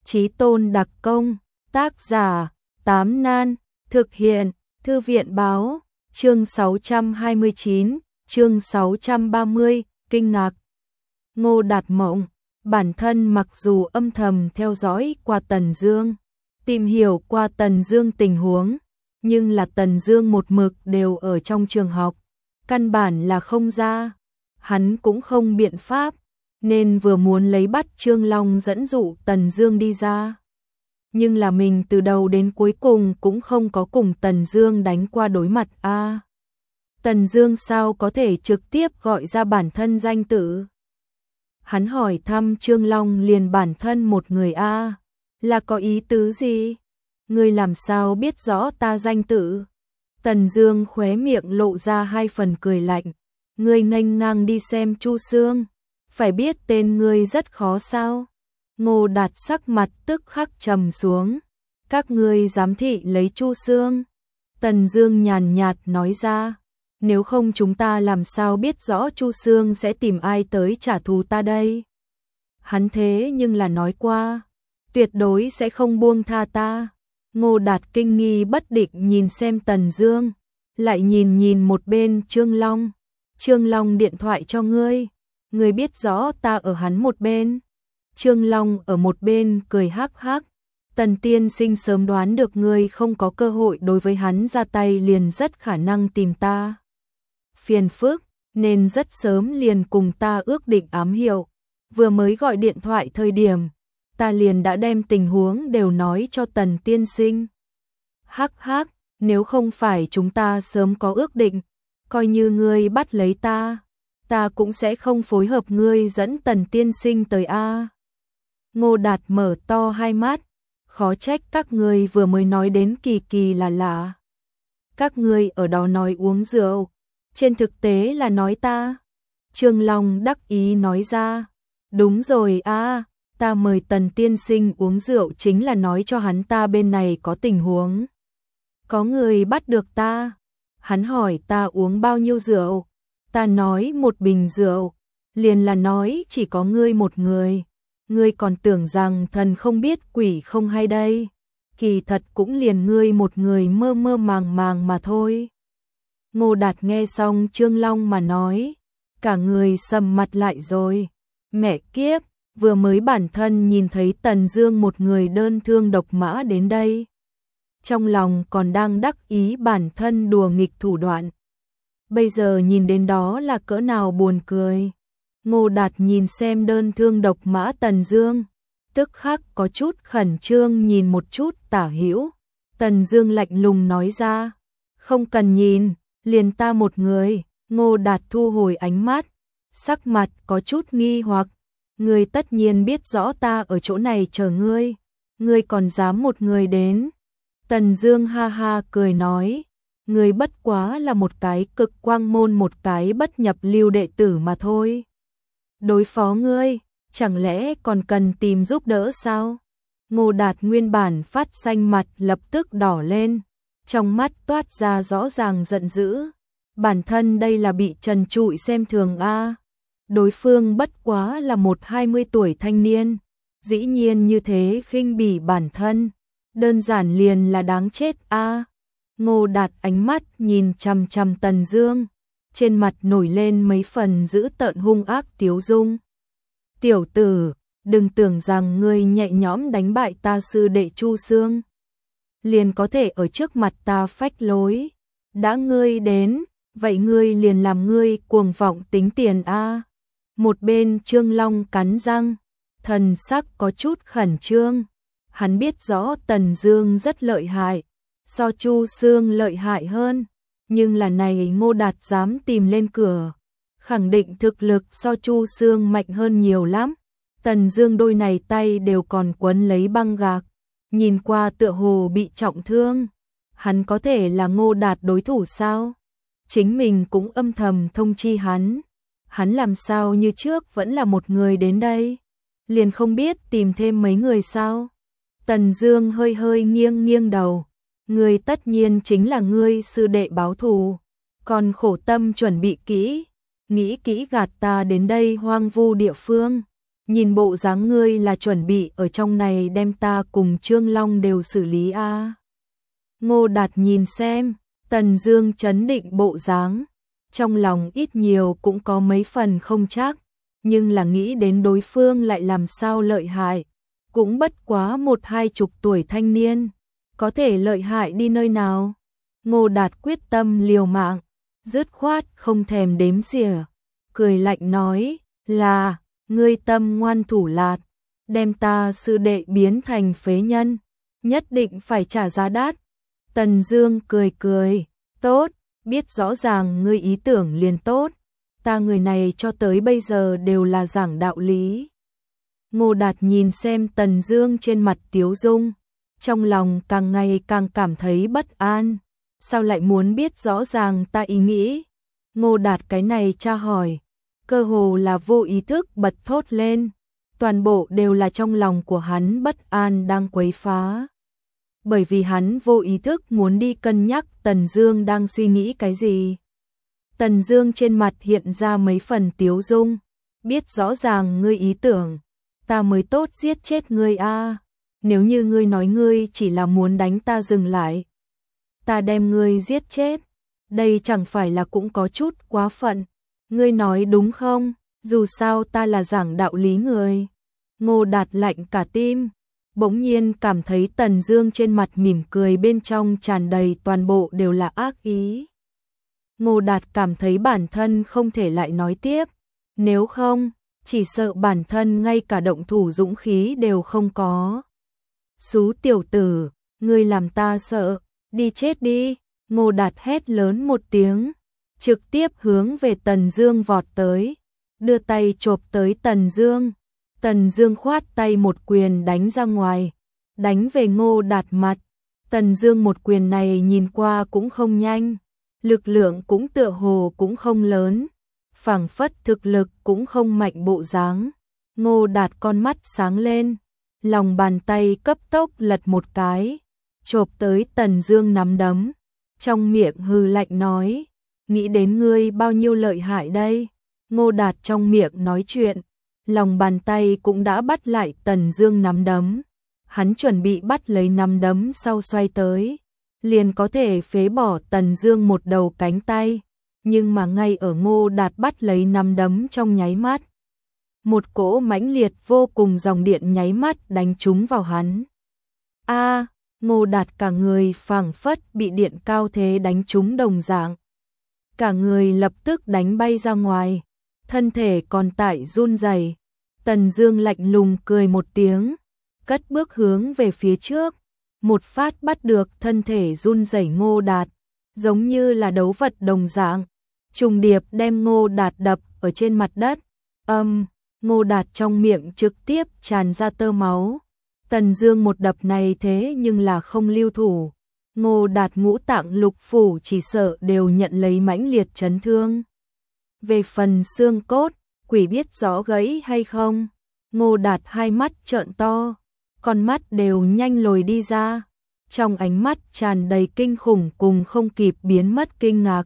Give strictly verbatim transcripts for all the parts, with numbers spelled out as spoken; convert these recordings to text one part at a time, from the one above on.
Chí tôn đặc công, tác giả, Tám Nan, thực hiện, Thư viện báo, chương sáu trăm hai mươi chín, chương sáu trăm ba mươi, kinh ngạc. Ngô Đạt Mộng, bản thân mặc dù âm thầm theo dõi qua Tần Dương, tìm hiểu qua Tần Dương tình huống, nhưng là Tần Dương một mực đều ở trong trường học, căn bản là không ra, hắn cũng không biện pháp, nên vừa muốn lấy bắt Trương Long dẫn dụ Tần Dương đi ra. Nhưng là mình từ đầu đến cuối cùng cũng không có cùng Tần Dương đánh qua đối mặt a. À, Tần Dương sao có thể trực tiếp gọi ra bản thân danh tự? Hắn hỏi thăm Trương Long liền bản thân một người a, à, là có ý tứ gì? Ngươi làm sao biết rõ ta danh tự? Tần Dương khóe miệng lộ ra hai phần cười lạnh, ngươi nghênh ngang đi xem Chu Xương, phải biết tên ngươi rất khó sao? Ngô Đạt sắc mặt tức khắc trầm xuống, các ngươi giám thị lấy Chu Xương. Tần Dương nhàn nhạt nói ra, nếu không chúng ta làm sao biết rõ Chu Xương sẽ tìm ai tới trả thù ta đây? Hắn thế nhưng là nói qua, tuyệt đối sẽ không buông tha ta. Ngô Đạt kinh nghi bất định nhìn xem Tần Dương, lại nhìn nhìn một bên Trương Long. Trương Long điện thoại cho ngươi, ngươi biết rõ ta ở hắn một bên. Trương Long ở một bên cười hắc hắc, Tần tiên sinh sớm đoán được ngươi không có cơ hội đối với hắn ra tay liền rất khả năng tìm ta phiền phức, nên rất sớm liền cùng ta ước định ám hiệu. Vừa mới gọi điện thoại thời điểm, ta liền đã đem tình huống đều nói cho Tần tiên sinh. Hắc hắc, nếu không phải chúng ta sớm có ước định, coi như ngươi bắt lấy ta, ta cũng sẽ không phối hợp ngươi dẫn Tần tiên sinh tới a. Ngô Đạt mở to hai mắt, khó trách các ngươi vừa mới nói đến kỳ kỳ là lạ. Các ngươi ở đó nói uống rượu, trên thực tế là nói ta. Trương Long đắc ý nói ra, đúng rồi a, ta mời Tần tiên sinh uống rượu chính là nói cho hắn ta bên này có tình huống. Có người bắt được ta, hắn hỏi ta uống bao nhiêu rượu, ta nói một bình rượu, liền là nói chỉ có ngươi một người. Ngươi còn tưởng rằng thần không biết quỷ không hay đây, kỳ thật cũng liền ngươi một người mơ mơ màng màng mà thôi. Ngô Đạt nghe xong Trương Long mà nói, cả người sầm mặt lại rồi, mẹ kiếp, vừa mới bản thân nhìn thấy Tần Dương một người đơn thương độc mã đến đây, trong lòng còn đang đắc ý bản thân đùa nghịch thủ đoạn, bây giờ nhìn đến đó là cỡ nào buồn cười. Ngô Đạt nhìn xem đơn thương độc mã Tần Dương, tức khắc có chút khẩn trương nhìn một chút Tả Hữu. Tần Dương lạnh lùng nói ra, không cần nhìn, liền ta một người. Ngô Đạt thu hồi ánh mắt, sắc mặt có chút nghi hoặc, ngươi tất nhiên biết rõ ta ở chỗ này chờ ngươi, ngươi còn dám một người đến? Tần Dương ha ha cười nói, ngươi bất quá là một cái cực quang môn một cái bất nhập lưu đệ tử mà thôi. Đối phó ngươi, chẳng lẽ còn cần tìm giúp đỡ sao? Ngô Đạt nguyên bản phát xanh mặt lập tức đỏ lên, trong mắt toát ra rõ ràng giận dữ. Bản thân đây là bị trần trụi xem thường a. Đối phương bất quá là một hai mươi tuổi thanh niên, dĩ nhiên như thế khinh bỉ bản thân, đơn giản liền là đáng chết a. Ngô Đạt ánh mắt nhìn chằm chằm Tần Dương, trên mặt nổi lên mấy phần dữ tợn hung ác tiếu dung. Tiểu tử, đừng tưởng rằng ngươi nhẹ nhõm đánh bại ta sư đệ Chu Xương, liền có thể ở trước mặt ta phách lối. Đã ngươi đến, vậy ngươi liền làm ngươi cuồng vọng tính tiền a. Một bên Trương Long cắn răng, thần sắc có chút khẩn trương. Hắn biết rõ Tần Dương rất lợi hại, so Chu Xương lợi hại hơn. Nhưng là này Ngô Đạt dám tìm lên cửa, khẳng định thực lực so Chu Xương mạnh hơn nhiều lắm. Tần Dương đôi này tay đều còn quấn lấy băng gạc, nhìn qua tựa hồ bị trọng thương. Hắn có thể là Ngô Đạt đối thủ sao? Chính mình cũng âm thầm thông chi hắn. Hắn làm sao như trước vẫn là một người đến đây? Liền không biết tìm thêm mấy người sao? Tần Dương hơi hơi nghiêng nghiêng đầu. Ngươi tất nhiên chính là ngươi sư đệ báo thù, còn khổ tâm chuẩn bị kỹ, nghĩ kỹ gạt ta đến đây hoang vu địa phương. nhìn bộ dáng ngươi là chuẩn bị ở trong này đem ta cùng Trương Long đều xử lý a. À. Ngô Đạt nhìn xem, Tần Dương trấn định bộ dáng, trong lòng ít nhiều cũng có mấy phần không chắc, nhưng là nghĩ đến đối phương lại làm sao lợi hại, cũng bất quá một hai chục tuổi thanh niên, có thể lợi hại đi nơi nào. Ngô Đạt quyết tâm liều mạng, dứt khoát không thèm đếm xỉa, cười lạnh nói, là, ngươi tâm ngoan thủ lạt, đem ta sư đệ biến thành phế nhân, nhất định phải trả giá đắt. Tần Dương cười cười, tốt, biết rõ ràng ngươi ý tưởng liền tốt, ta người này cho tới bây giờ đều là giảng đạo lý. Ngô Đạt nhìn xem Tần Dương trên mặt tiếu dung, trong lòng càng ngày càng cảm thấy bất an, sao lại muốn biết rõ ràng ta ý nghĩ. Ngô Đạt cái này tra hỏi, cơ hồ là vô ý thức bật thốt lên, toàn bộ đều là trong lòng của hắn bất an đang quấy phá. Bởi vì hắn vô ý thức muốn đi cân nhắc Tần Dương đang suy nghĩ cái gì. Tần Dương trên mặt hiện ra mấy phần tiếu dung, biết rõ ràng ngươi ý tưởng, ta mới tốt giết chết ngươi a. À. Nếu như ngươi nói ngươi chỉ là muốn đánh ta dừng lại, ta đem ngươi giết chết, đây chẳng phải là cũng có chút quá phận. Ngươi nói đúng không? Dù sao ta là giảng đạo lý người. Ngô Đạt lạnh cả tim, bỗng nhiên cảm thấy Tần Dương trên mặt mỉm cười bên trong tràn đầy toàn bộ đều là ác ý. Ngô Đạt cảm thấy bản thân không thể lại nói tiếp, nếu không, chỉ sợ bản thân ngay cả động thủ dũng khí đều không có. Xú tiểu tử, ngươi làm ta sợ, đi chết đi. Ngô Đạt hét lớn một tiếng, trực tiếp hướng về Tần Dương vọt tới, đưa tay chộp tới Tần Dương. Tần Dương khoát tay một quyền đánh ra ngoài, đánh về Ngô Đạt mặt. Tần Dương một quyền này nhìn qua cũng không nhanh, lực lượng cũng tựa hồ cũng không lớn, phảng phất thực lực cũng không mạnh bộ dáng. Ngô Đạt con mắt sáng lên, lòng bàn tay cấp tốc lật một cái, chộp tới Tần Dương nắm đấm, trong miệng hừ lạnh nói, nghĩ đến ngươi bao nhiêu lợi hại đây. Ngô Đạt trong miệng nói chuyện, lòng bàn tay cũng đã bắt lại Tần Dương nắm đấm, hắn chuẩn bị bắt lấy nắm đấm sau xoay tới, liền có thể phế bỏ Tần Dương một đầu cánh tay, nhưng mà ngay ở Ngô Đạt bắt lấy nắm đấm trong nháy mắt, một cỗ mãnh liệt vô cùng dòng điện nháy mắt đánh trúng vào hắn. A, à, Ngô Đạt cả người phảng phất bị điện cao thế đánh trúng đồng dạng, cả người lập tức đánh bay ra ngoài, thân thể còn tại run rẩy. Tần Dương lạnh lùng cười một tiếng, cất bước hướng về phía trước, một phát bắt được thân thể run rẩy Ngô Đạt, giống như là đấu vật đồng dạng, trùng điệp đem Ngô Đạt đập ở trên mặt đất. Âm, um, Ngô Đạt trong miệng trực tiếp tràn ra tơ máu. Tần Dương một đập này thế nhưng là không lưu thủ, Ngô Đạt ngũ tạng lục phủ chỉ sợ đều nhận lấy mãnh liệt chấn thương. Về phần xương cốt, quỷ biết rõ gãy hay không. Ngô Đạt hai mắt trợn to, con mắt đều nhanh lồi đi ra, trong ánh mắt tràn đầy kinh khủng cùng không kịp biến mất kinh ngạc.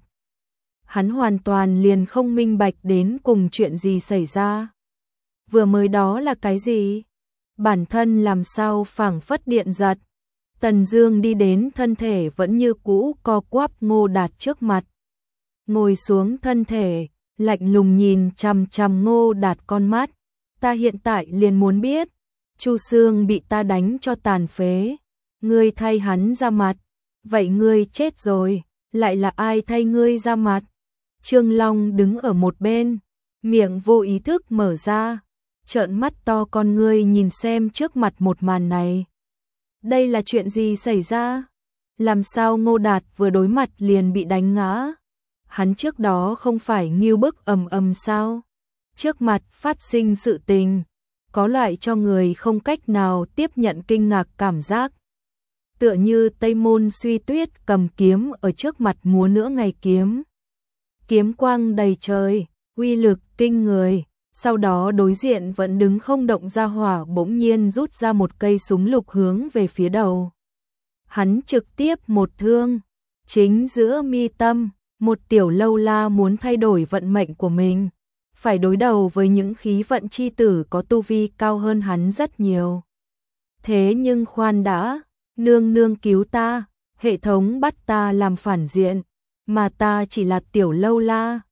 Hắn hoàn toàn liền không minh bạch đến cùng chuyện gì xảy ra. Vừa mới đó là cái gì? Bản thân làm sao phảng phất điện giật. Tần Dương đi đến, thân thể vẫn như cũ co quắp Ngô Đạt trước mặt. Ngồi xuống thân thể, lạnh lùng nhìn chằm chằm Ngô Đạt con mắt. Ta hiện tại liền muốn biết, Chu Xương bị ta đánh cho tàn phế, ngươi thay hắn ra mặt, vậy ngươi chết rồi, lại là ai thay ngươi ra mặt? Trương Long đứng ở một bên, miệng vô ý thức mở ra, trợn mắt to con ngươi nhìn xem trước mặt một màn này. Đây là chuyện gì xảy ra? Làm sao Ngô Đạt vừa đối mặt liền bị đánh ngã? Hắn trước đó không phải ngưu bức ầm ầm sao? Trước mặt phát sinh sự tình, có loại cho người không cách nào tiếp nhận kinh ngạc cảm giác. Tựa như Tây Môn Suy Tuyết cầm kiếm ở trước mặt múa nữa ngày kiếm. Kiếm quang đầy trời, uy lực kinh người. Sau đó đối diện vẫn đứng không động ra hỏa bỗng nhiên rút ra một cây súng lục hướng về phía đầu. Hắn trực tiếp một thương, chính giữa mi tâm, một tiểu lâu la muốn thay đổi vận mệnh của mình. phải đối đầu với những khí vận chi tử có tu vi cao hơn hắn rất nhiều. Thế nhưng khoan đã, nương nương cứu ta, hệ thống bắt ta làm phản diện, mà ta chỉ là tiểu lâu la,